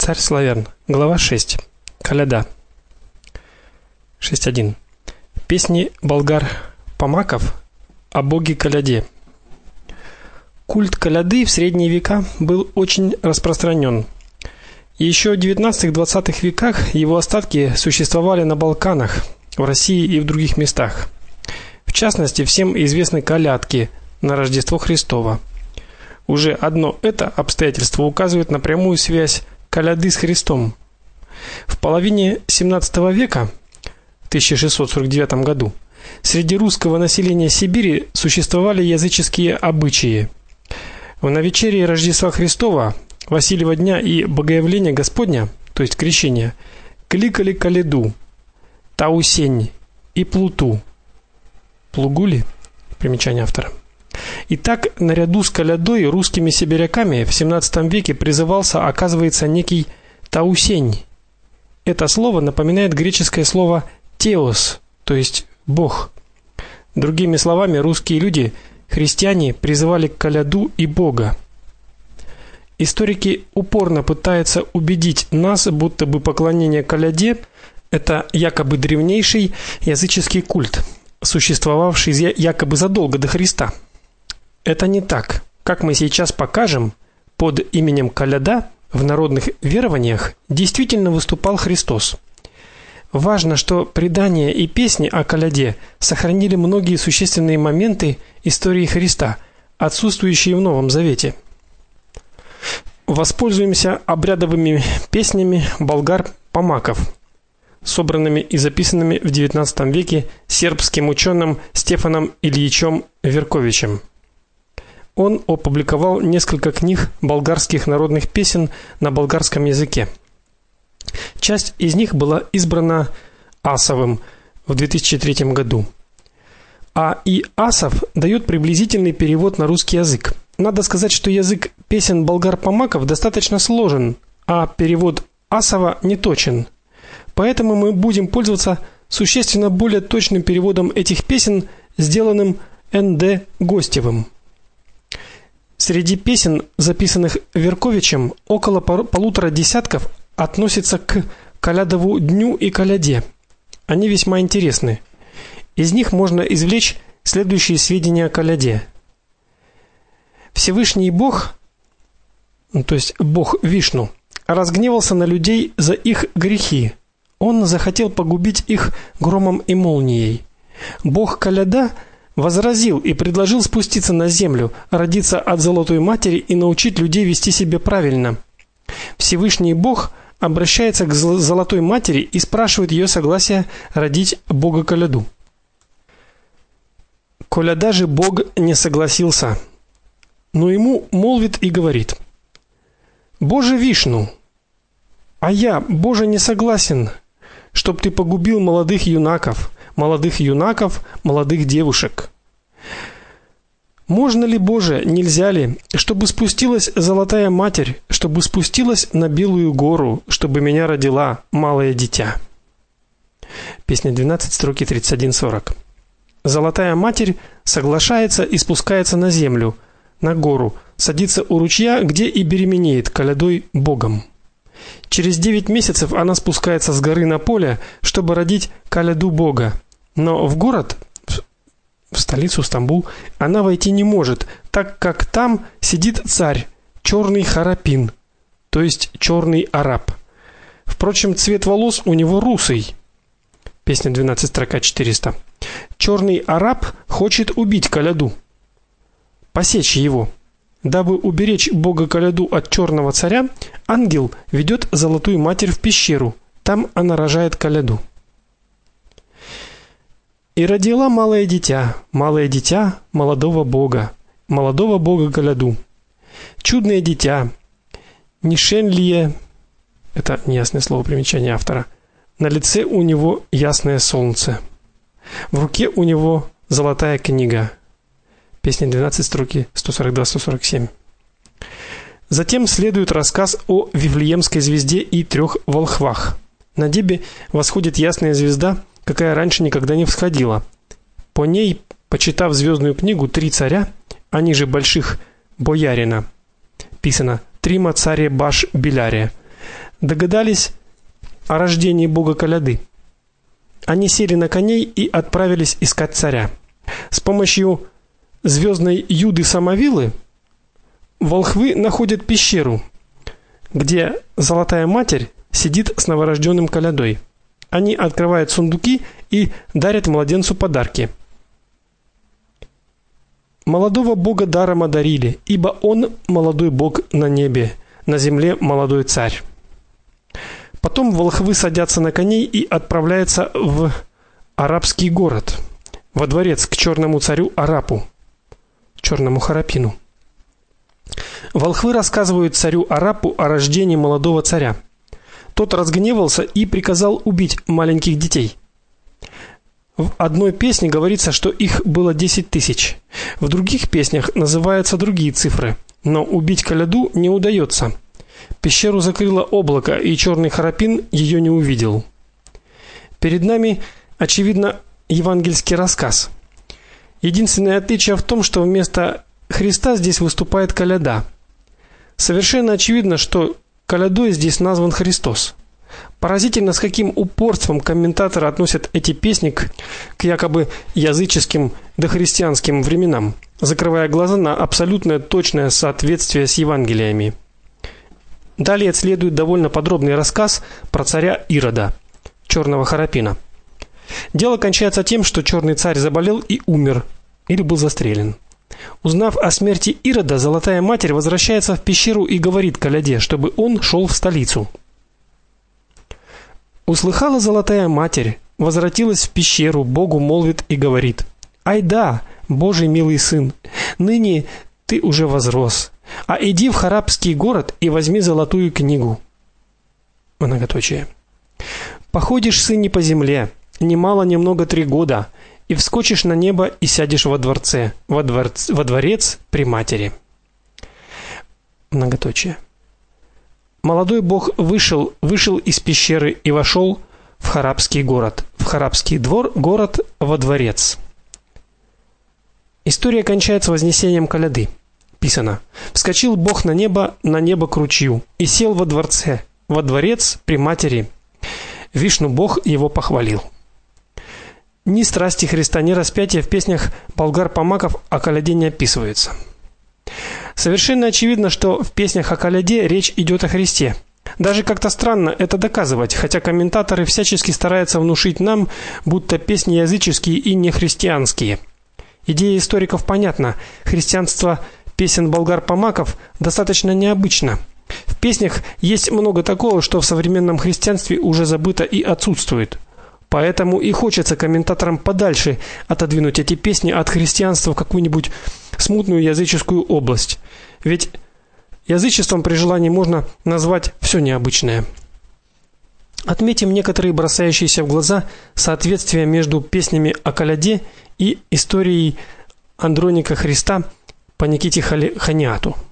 Царь славян. Глава 6. Коляда. 6.1. Песни болгар-помаков о боге Коляде. Культ Коляды в средние века был очень распространен. Еще в 19-20 веках его остатки существовали на Балканах, в России и в других местах. В частности, всем известны колядки на Рождество Христово. Уже одно это обстоятельство указывает на прямую связь коляды с Христом. В половине 17 века, в 1649 году, среди русского населения Сибири существовали языческие обычаи. В навечерие Рождества Христова, Василева дня и Богоявления Господня, то есть крещения, кликали коляду, таусень и плуту. Плугули? Примечание автора. Итак, наряду с колядой русскими сибиряками в 17 веке призывался, оказывается, некий таусень. Это слово напоминает греческое слово теос, то есть бог. Другими словами, русские люди, христиане, призывали к коляду и бога. Историки упорно пытаются убедить нас, будто бы поклонение коляде это якобы древнейший языческий культ, существовавший якобы задолго до Христа. Это не так. Как мы сейчас покажем, под именем Коляда в народных верованиях действительно выступал Христос. Важно, что предания и песни о коляде сохранили многие существенные моменты истории Христа, отсутствующие в Новом Завете. Воспользуемся обрядовыми песнями болгар-помаков, собранными и записанными в XIX веке сербским ученым Стефаном Ильичем Верковичем. Он опубликовал несколько книг болгарских народных песен на болгарском языке. Часть из них была избрана Асовым в 2003 году. И Асов дает приблизительный перевод на русский язык. Надо сказать, что язык песен болгар-помаков достаточно сложен, а перевод Асова неточен. Поэтому мы будем пользоваться существенно более точным переводом этих песен, сделанным Н.Д. Гостевым. Среди песен, записанных Верковичем, около полутора десятков относятся к Колядову дню и коляде. Они весьма интересны. Из них можно извлечь следующие сведения о коляде. Всевышний Бог, то есть Бог Вишну, разгневался на людей за их грехи. Он захотел погубить их громом и молнией. Бог Коляда возразил и предложил спуститься на землю, родиться от Золотой Матери и научить людей вести себя правильно. Всевышний Бог обращается к Золотой Матери и спрашивает ее согласия родить Бога Коляду. Коляда же Бог не согласился, но ему молвит и говорит: «Боже Вишну, а я, Боже, не согласен, чтоб ты погубил молодых юнаков, молодых девушек. Можно ли, Боже, нельзя ли, чтобы спустилась Золотая Матерь, чтобы спустилась на Белую гору, чтобы меня родила малое дитя?» Песня 12, строки 31-40. Золотая Матерь соглашается и спускается на землю, на гору, садится у ручья, где и беременеет колядой Богом. Через 9 месяцев она спускается с горы на поле, чтобы родить коляду Бога. Но в город, в столицу Стамбул, она войти не может, так как там сидит царь, черный харапин, то есть черный араб. Впрочем, цвет волос у него русый. Песня 12, строка 400. Черный араб хочет убить коляду, посечь его. Дабы уберечь Бога Коляду от черного царя, ангел ведет Золотую Матерь в пещеру. Там она рожает коляду. И родила малое дитя молодого Бога Коляду. Чудное дитя, нишенлие, это неясное слово, примечание автора. На лице у него ясное солнце. В руке у него золотая книга. Песня 12, строки 142-147. Затем следует рассказ о Вифлеемской звезде и 3 волхвах. На небе восходит ясная звезда, какая раньше никогда не всходила. По ней, почитав звездную книгу, 3 царя, они же больших боярина, писано: «Трима царе баш беляре», догадались о рождении бога коляды. Они сели на коней и отправились искать царя. С помощью звездной Юды Самовилы волхвы находят пещеру, где Золотая Матерь сидит с новорожденным колядой. Они открывают сундуки и дарят младенцу подарки. Молодого бога даром одарили, ибо он молодой бог на небе, на земле молодой царь. Потом волхвы садятся на коней и отправляются в арабский город, во дворец к черному царю Арапу, черному Харапину. Волхвы рассказывают царю Арапу о рождении молодого царя. Тот разгневался и приказал убить маленьких детей. В одной песне говорится, что их было 10 тысяч. В других песнях называются другие цифры, но убить коляду не удается. Пещеру закрыло облако, и черный Харапин ее не увидел. Перед нами, очевидно, евангельский рассказ. Единственное отличие в том, что вместо Христа здесь выступает коляда. Совершенно очевидно, что колядой здесь назван Христос. Поразительно, с каким упорством комментаторы относят эти песни к якобы языческим дохристианским временам, закрывая глаза на абсолютное точное соответствие с Евангелиями. Далее следует довольно подробный рассказ про царя Ирода, черного Харапина. Дело кончается тем, что черный царь заболел и умер или был застрелен. Узнав о смерти Ирода, Золотая Матерь возвращается в пещеру и говорит коляде, чтобы он шел в столицу. Услыхала Золотая Матерь, возвратилась в пещеру, Богу молвит и говорит: «Ай да, Божий милый сын, ныне ты уже возрос, а иди в харабский город и возьми золотую книгу». Многоточие. Походишь, сын, не по земле, немало немного 3 года, и вскочишь на небо и сядешь во дворец при матери. Многоточие. Молодой бог вышел из пещеры и вошел в харабский город, в харабский город во дворец. История кончается вознесением коляды. Писано: «Вскочил бог на небо к ручью, и сел во дворец при матери. Вишну бог его похвалил». Ни страсти Христа, ни распятия в песнях болгар-помаков о коляде не описываются. Совершенно очевидно, что в песнях о коляде речь идет о Христе. Даже как-то странно это доказывать, хотя комментаторы всячески стараются внушить нам, будто песни языческие и нехристианские. Идея историков понятна. Христианство песен болгар-помаков достаточно необычно. В песнях есть много такого, что в современном христианстве уже забыто и отсутствует. Поэтому и хочется комментаторам подальше отодвинуть эти песни от христианства в какую-нибудь смутную языческую область. Ведь язычеством при желании можно назвать все необычное. Отметим некоторые бросающиеся в глаза соответствия между песнями о коляде и историей Андроника Христа по Никите Ханяту.